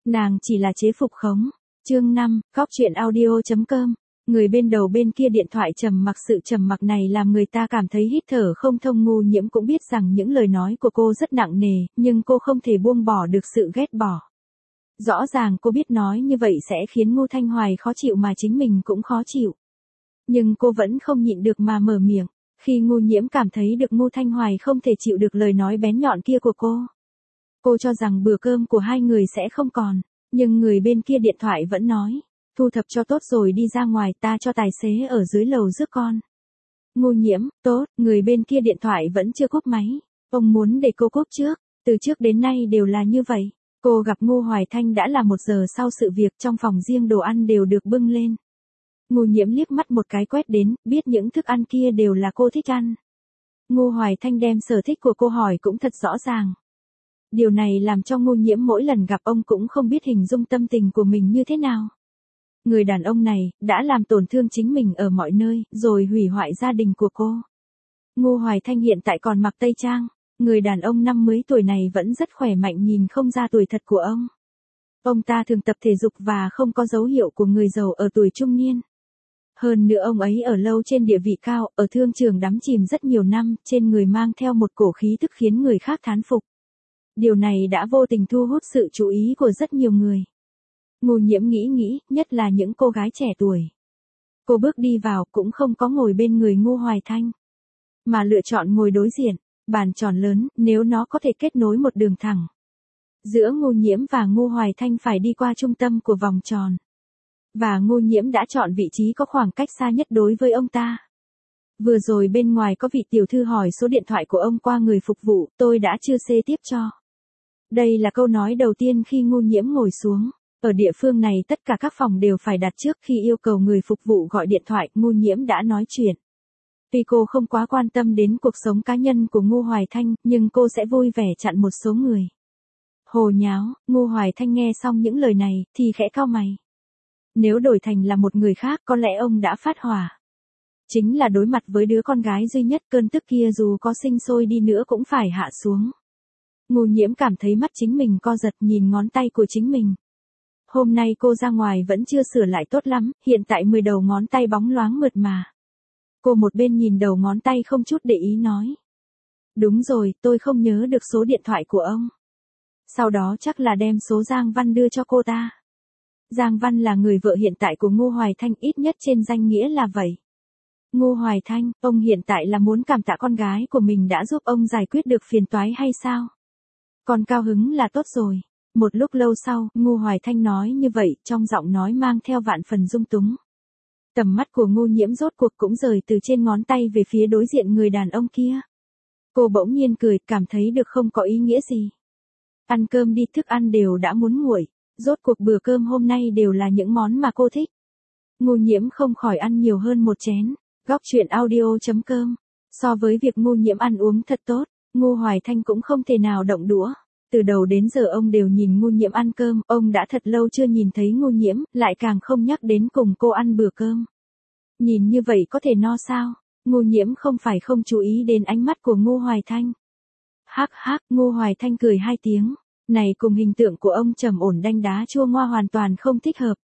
Nàng chỉ là chế phục khống. Chương 5, Góc truyện audio.com. Người bên đầu bên kia điện thoại trầm mặc, sự trầm mặc này làm người ta cảm thấy hít thở không thông. Ngu Nhiễm cũng biết rằng những lời nói của cô rất nặng nề, nhưng cô không thể buông bỏ được sự ghét bỏ. Rõ ràng cô biết nói như vậy sẽ khiến Ngô Thanh Hoài khó chịu mà chính mình cũng khó chịu. Nhưng cô vẫn không nhịn được mà mở miệng. Khi Ngô Nhiễm cảm thấy được Ngô Thanh Hoài không thể chịu được lời nói bén nhọn kia của cô. Cô cho rằng bữa cơm của hai người sẽ không còn, nhưng người bên kia điện thoại vẫn nói, thu thập cho tốt rồi đi ra ngoài, ta cho tài xế ở dưới lầu rước con. Ngô Nhiễm, tốt, người bên kia điện thoại vẫn chưa cúp máy. Ông muốn để cô cúp trước, từ trước đến nay đều là như vậy. Cô gặp Ngô Hoài Thanh đã là 1 giờ sau sự việc, trong phòng riêng đồ ăn đều được bưng lên. Ngô Nhiễm liếc mắt một cái quét đến, biết những thức ăn kia đều là cô thích ăn. Ngô Hoài Thanh đem sở thích của cô hỏi cũng thật rõ ràng. Điều này làm cho Ngô Nhiễm mỗi lần gặp ông cũng không biết hình dung tâm tình của mình như thế nào. Người đàn ông này đã làm tổn thương chính mình ở mọi nơi, rồi hủy hoại gia đình của cô. Ngô Hoài Thanh hiện tại còn mặc tây trang. Người đàn ông 50 tuổi này vẫn rất khỏe mạnh, nhìn không ra tuổi thật của ông. Ông ta thường tập thể dục và không có dấu hiệu của người giàu ở tuổi trung niên. Hơn nữa ông ấy ở lâu trên địa vị cao, ở thương trường đắm chìm rất nhiều năm, trên người mang theo một cổ khí tức khiến người khác thán phục. Điều này đã vô tình thu hút sự chú ý của rất nhiều người. Ngô Nhiễm nghĩ, nhất là những cô gái trẻ tuổi. Cô bước đi vào cũng không có ngồi bên người Ngô Hoài Thanh, mà lựa chọn ngồi đối diện, bàn tròn lớn, nếu nó có thể kết nối một đường thẳng giữa Ngô Nhiễm và Ngô Hoài Thanh phải đi qua trung tâm của vòng tròn. Và Ngô Nhiễm đã chọn vị trí có khoảng cách xa nhất đối với ông ta. Vừa rồi bên ngoài có vị tiểu thư hỏi số điện thoại của ông qua người phục vụ, tôi đã chưa xê tiếp cho. Đây là câu nói đầu tiên khi Ngô Nhiễm ngồi xuống. Ở địa phương này tất cả các phòng đều phải đặt trước, khi yêu cầu người phục vụ gọi điện thoại, Ngô Nhiễm đã nói chuyện. Tuy cô không quá quan tâm đến cuộc sống cá nhân của Ngô Hoài Thanh, nhưng cô sẽ vui vẻ chặn một số người. Hồ nháo, Ngô Hoài Thanh nghe xong những lời này, thì khẽ cau mày. Nếu đổi thành là một người khác có lẽ ông đã phát hỏa. Chính là đối mặt với đứa con gái duy nhất, cơn tức kia dù có sinh sôi đi nữa cũng phải hạ xuống. Ngô Nhiễm cảm thấy mắt chính mình co giật, nhìn ngón tay của chính mình. Hôm nay cô ra ngoài vẫn chưa sửa lại tốt lắm, hiện tại 10 đầu ngón tay bóng loáng mượt mà. Cô một bên nhìn đầu ngón tay không chút để ý nói. Đúng rồi, tôi không nhớ được số điện thoại của ông. Sau đó chắc là đem số Giang Văn đưa cho cô ta. Giang Văn là người vợ hiện tại của Ngô Hoài Thanh, ít nhất trên danh nghĩa là vậy. Ngô Hoài Thanh, ông hiện tại là muốn cảm tạ con gái của mình đã giúp ông giải quyết được phiền toái hay sao? Còn cao hứng là tốt rồi. Một lúc lâu sau, Ngô Hoài Thanh nói như vậy, trong giọng nói mang theo vạn phần dung túng. Tầm mắt của Ngô Nhiễm rốt cuộc cũng rời từ trên ngón tay về phía đối diện người đàn ông kia. Cô bỗng nhiên cười, cảm thấy được không có ý nghĩa gì. Ăn cơm đi, thức ăn đều đã muốn nguội. Rốt cuộc bữa cơm hôm nay đều là những món mà cô thích. Ngô Nhiễm không khỏi ăn nhiều hơn một chén. Góc truyện audio.com. So với việc Ngô Nhiễm ăn uống thật tốt, Ngô Hoài Thanh cũng không thể nào động đũa. Từ đầu đến giờ ông đều nhìn Ngô Nhiễm ăn cơm, ông đã thật lâu chưa nhìn thấy Ngô Nhiễm, lại càng không nhắc đến cùng cô ăn bữa cơm. Nhìn như vậy có thể no sao? Ngô Nhiễm không phải không chú ý đến ánh mắt của Ngô Hoài Thanh. Hắc hắc, Ngô Hoài Thanh cười 2 tiếng. Này cùng hình tượng của ông trầm ổn đanh đá chua ngoa hoàn toàn không thích hợp.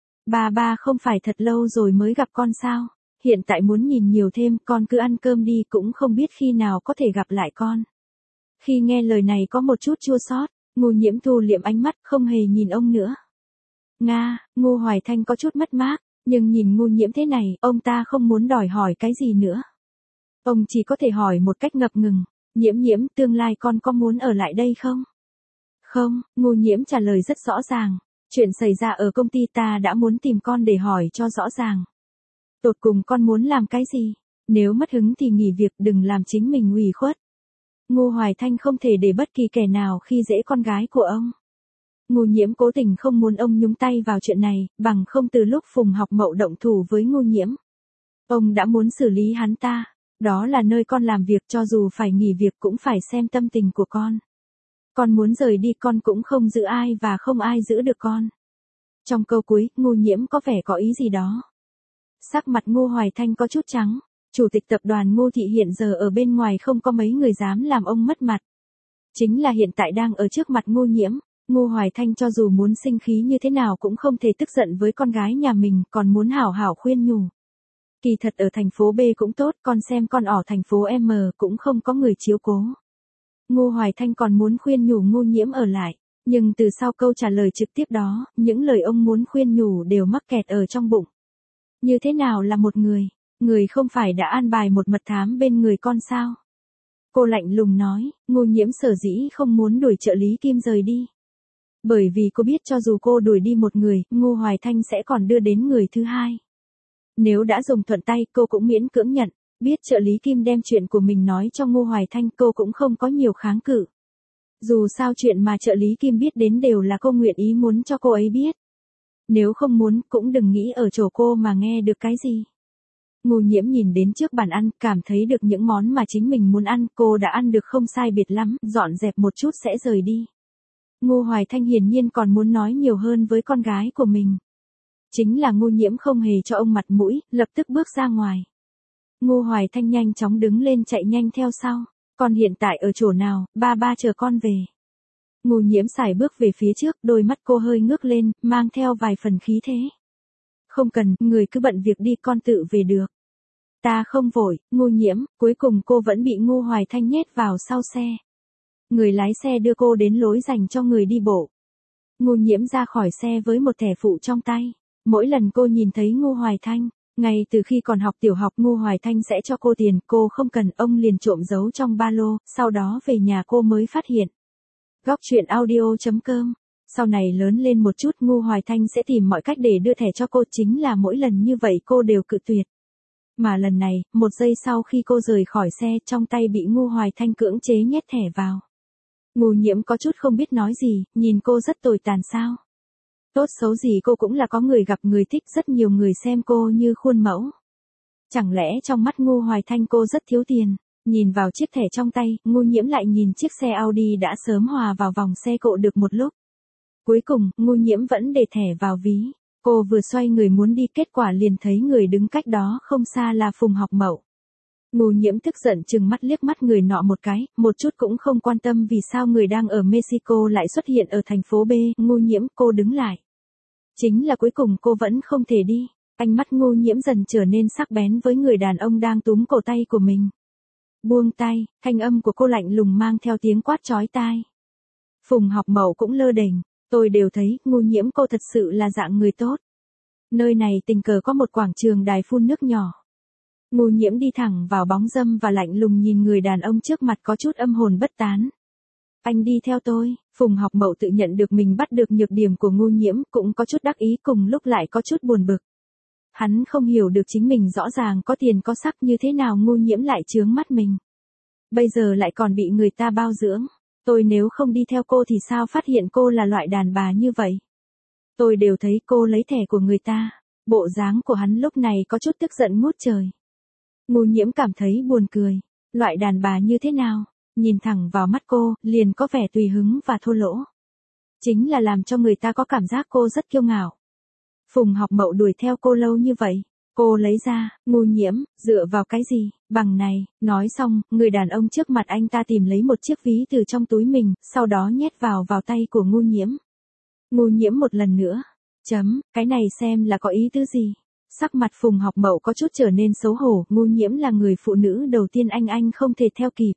Ba không phải thật lâu rồi mới gặp con sao? Hiện tại muốn nhìn nhiều thêm, con cứ ăn cơm đi, cũng không biết khi nào có thể gặp lại con. Khi nghe lời này có một chút chua xót, Ngô Nhiễm thu liệm ánh mắt, không hề nhìn ông nữa. Nga, Ngô Hoài Thanh có chút mất mát, nhưng nhìn Ngô Nhiễm thế này, ông ta không muốn đòi hỏi cái gì nữa. Ông chỉ có thể hỏi một cách ngập ngừng, Nhiễm, tương lai con có muốn ở lại đây không? Không, Ngô Nhiễm trả lời rất rõ ràng. Chuyện xảy ra ở công ty ta đã muốn tìm con để hỏi cho rõ ràng. Tột cùng con muốn làm cái gì? Nếu mất hứng thì nghỉ việc, đừng làm chính mình ủy khuất. Ngô Hoài Thanh không thể để bất kỳ kẻ nào khi dễ con gái của ông. Ngô Nhiễm cố tình không muốn ông nhúng tay vào chuyện này, bằng không từ lúc Phùng Học Mậu động thủ với Ngô Nhiễm, ông đã muốn xử lý hắn ta. Đó là nơi con làm việc, cho dù phải nghỉ việc cũng phải xem tâm tình của con. Con muốn rời đi, con cũng không giữ ai và không ai giữ được con. Trong câu cuối, Ngô Nhiễm có vẻ có ý gì đó. Sắc mặt Ngô Hoài Thanh có chút trắng. Chủ tịch tập đoàn Ngô Thị hiện giờ ở bên ngoài không có mấy người dám làm ông mất mặt. Chính là hiện tại đang ở trước mặt Ngô Nhiễm, Ngô Hoài Thanh cho dù muốn sinh khí như thế nào cũng không thể tức giận với con gái nhà mình, còn muốn hảo hảo khuyên nhủ. Kỳ thật ở thành phố B cũng tốt, con xem con ở thành phố M cũng không có người chiếu cố. Ngô Hoài Thanh còn muốn khuyên nhủ Ngô Nhiễm ở lại, nhưng từ sau câu trả lời trực tiếp đó, những lời ông muốn khuyên nhủ đều mắc kẹt ở trong bụng. Như thế nào là một người? Người không phải đã an bài một mật thám bên người con sao? Cô lạnh lùng nói, Ngô Nhiễm sở dĩ không muốn đuổi trợ lý Kim rời đi. Bởi vì cô biết cho dù cô đuổi đi một người, Ngô Hoài Thanh sẽ còn đưa đến người thứ hai. Nếu đã dùng thuận tay, cô cũng miễn cưỡng nhận. Biết trợ lý Kim đem chuyện của mình nói cho Ngô Hoài Thanh, cô cũng không có nhiều kháng cự. Dù sao chuyện mà trợ lý Kim biết đến đều là cô nguyện ý muốn cho cô ấy biết. Nếu không muốn, cũng đừng nghĩ ở chỗ cô mà nghe được cái gì. Ngô Nhiễm nhìn đến trước bàn ăn, cảm thấy được những món mà chính mình muốn ăn, cô đã ăn được không sai biệt lắm, dọn dẹp một chút sẽ rời đi. Ngô Hoài Thanh hiển nhiên còn muốn nói nhiều hơn với con gái của mình. Chính là Ngô Nhiễm không hề cho ông mặt mũi, lập tức bước ra ngoài. Ngô Hoài Thanh nhanh chóng đứng lên chạy nhanh theo sau. Con hiện tại ở chỗ nào, ba chờ con về. Ngô Nhiễm sải bước về phía trước, đôi mắt cô hơi ngước lên, mang theo vài phần khí thế. Không cần, người cứ bận việc đi, con tự về được. Ta không vội, Ngô Nhiễm, cuối cùng cô vẫn bị Ngô Hoài Thanh nhét vào sau xe. Người lái xe đưa cô đến lối dành cho người đi bộ. Ngô Nhiễm ra khỏi xe với một thẻ phụ trong tay. Mỗi lần cô nhìn thấy Ngô Hoài Thanh, ngay từ khi còn học tiểu học Ngô Hoài Thanh sẽ cho cô tiền, cô không cần, ông liền trộm giấu trong ba lô, sau đó về nhà cô mới phát hiện. Góc truyện audio.com. Sau này lớn lên một chút Ngô Hoài Thanh sẽ tìm mọi cách để đưa thẻ cho cô, chính là mỗi lần như vậy cô đều cự tuyệt. Mà lần này, một giây sau khi cô rời khỏi xe, trong tay bị Ngô Hoài Thanh cưỡng chế nhét thẻ vào. Ngô Nhiễm có chút không biết nói gì, nhìn cô rất tồi tàn sao. Tốt xấu gì cô cũng là có người gặp người thích, rất nhiều người xem cô như khuôn mẫu. Chẳng lẽ trong mắt Ngô Hoài Thanh cô rất thiếu tiền? Nhìn vào chiếc thẻ trong tay, Ngô Nhiễm lại nhìn chiếc xe Audi đã sớm hòa vào vòng xe cộ được một lúc. Cuối cùng, Ngô Nhiễm vẫn để thẻ vào ví. Cô vừa xoay người muốn đi, kết quả liền thấy người đứng cách đó không xa là Phùng Học Mậu. Ngô Nhiễm tức giận trừng mắt liếc mắt người nọ một cái, một chút cũng không quan tâm vì sao người đang ở Mexico lại xuất hiện ở thành phố B. Ngô Nhiễm, cô đứng lại. Chính là cuối cùng cô vẫn không thể đi. Ánh mắt Ngô Nhiễm dần trở nên sắc bén với người đàn ông đang túm cổ tay của mình. Buông tay, thanh âm của cô lạnh lùng mang theo tiếng quát chói tai. Phùng Học Mậu cũng lơ đễnh, tôi đều thấy, Ngô Nhiễm cô thật sự là dạng người tốt. Nơi này tình cờ có một quảng trường đài phun nước nhỏ. Ngô Nhiễm đi thẳng vào bóng râm và lạnh lùng nhìn người đàn ông trước mặt có chút âm hồn bất tán. Anh đi theo tôi. Phùng Học Mậu tự nhận được mình bắt được nhược điểm của Ngô Nhiễm, cũng có chút đắc ý, cùng lúc lại có chút buồn bực. Hắn không hiểu được chính mình rõ ràng có tiền có sắc như thế nào Ngô Nhiễm lại chướng mắt mình. Bây giờ lại còn bị người ta bao dưỡng. Tôi nếu không đi theo cô thì sao phát hiện cô là loại đàn bà như vậy? Tôi đều thấy cô lấy thẻ của người ta. Bộ dáng của hắn lúc này có chút tức giận ngút trời. Ngô Nhiễm cảm thấy buồn cười. Loại đàn bà như thế nào? Nhìn thẳng vào mắt cô, liền có vẻ tùy hứng và thô lỗ. Chính là làm cho người ta có cảm giác cô rất kiêu ngạo. Phùng Học Mậu đuổi theo cô lâu như vậy. Cô lấy ra, Ngô Nhiễm, dựa vào cái gì, bằng này, nói xong, người đàn ông trước mặt anh ta tìm lấy một chiếc ví từ trong túi mình, sau đó nhét vào tay của Ngô Nhiễm. Ngô Nhiễm một lần nữa. Cái này xem là có ý tứ gì? Sắc mặt Phùng Học Mậu có chút trở nên xấu hổ, Ngô Nhiễm là người phụ nữ đầu tiên anh không thể theo kịp.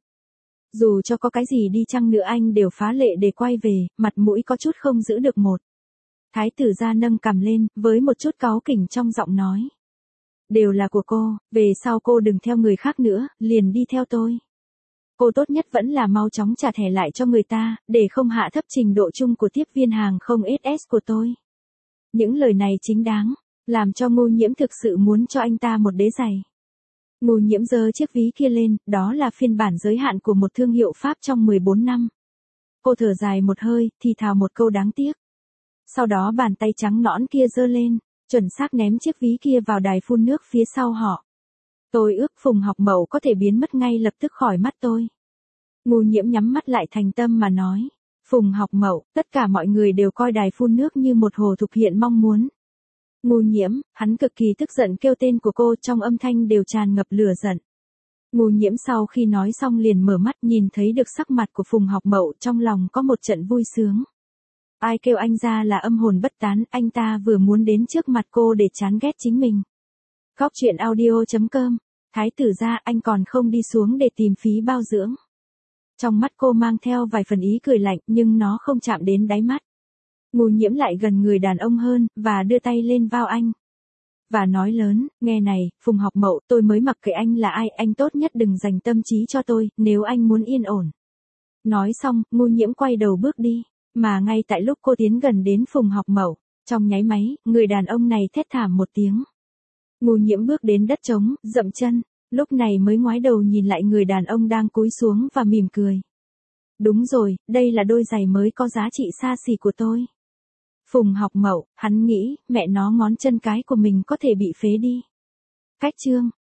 Dù cho có cái gì đi chăng nữa anh đều phá lệ để quay về, mặt mũi có chút không giữ được một. Thái tử gia nâng cằm lên, với một chút cáu kỉnh trong giọng nói. Đều là của cô, về sau cô đừng theo người khác nữa, liền đi theo tôi. Cô tốt nhất vẫn là mau chóng trả thẻ lại cho người ta, để không hạ thấp trình độ chung của tiếp viên hàng không SS của tôi. Những lời này chính đáng, làm cho Ngô Nhiễm thực sự muốn cho anh ta một đế giày. Ngô Nhiễm giơ chiếc ví kia lên, đó là phiên bản giới hạn của một thương hiệu Pháp trong 14 năm. Cô thở dài một hơi, thì thào một câu đáng tiếc. Sau đó bàn tay trắng nõn kia giơ lên, chuẩn xác ném chiếc ví kia vào đài phun nước phía sau họ. Tôi ước Phùng Học Mậu có thể biến mất ngay lập tức khỏi mắt tôi. Ngô Nhiễm nhắm mắt lại thành tâm mà nói. Phùng Học Mậu, tất cả mọi người đều coi đài phun nước như một hồ thực hiện mong muốn. Ngô Nhiễm, hắn cực kỳ tức giận kêu tên của cô, trong âm thanh đều tràn ngập lửa giận. Ngô Nhiễm sau khi nói xong liền mở mắt, nhìn thấy được sắc mặt của Phùng Học Mậu, trong lòng có một trận vui sướng. Ai kêu anh ra là âm hồn bất tán, anh ta vừa muốn đến trước mặt cô để chán ghét chính mình. Góc truyện audio.com. Thái tử gia, anh còn không đi xuống để tìm phí bao dưỡng. Trong mắt cô mang theo vài phần ý cười lạnh nhưng nó không chạm đến đáy mắt. Ngô Nhiễm lại gần người đàn ông hơn, và đưa tay lên vai anh. Và nói lớn, nghe này, Phùng Học Mậu, tôi mới mặc kệ anh là ai, anh tốt nhất đừng dành tâm trí cho tôi, nếu anh muốn yên ổn. Nói xong, Ngô Nhiễm quay đầu bước đi, mà ngay tại lúc cô tiến gần đến Phùng Học Mậu, trong nháy máy, người đàn ông này thét thảm một tiếng. Ngô Nhiễm bước đến đất trống, dậm chân, lúc này mới ngoái đầu nhìn lại người đàn ông đang cúi xuống và mỉm cười. Đúng rồi, đây là đôi giày mới có giá trị xa xỉ của tôi. Phùng Học Mậu, hắn nghĩ, mẹ nó ngón chân cái của mình có thể bị phế đi. Cách chương.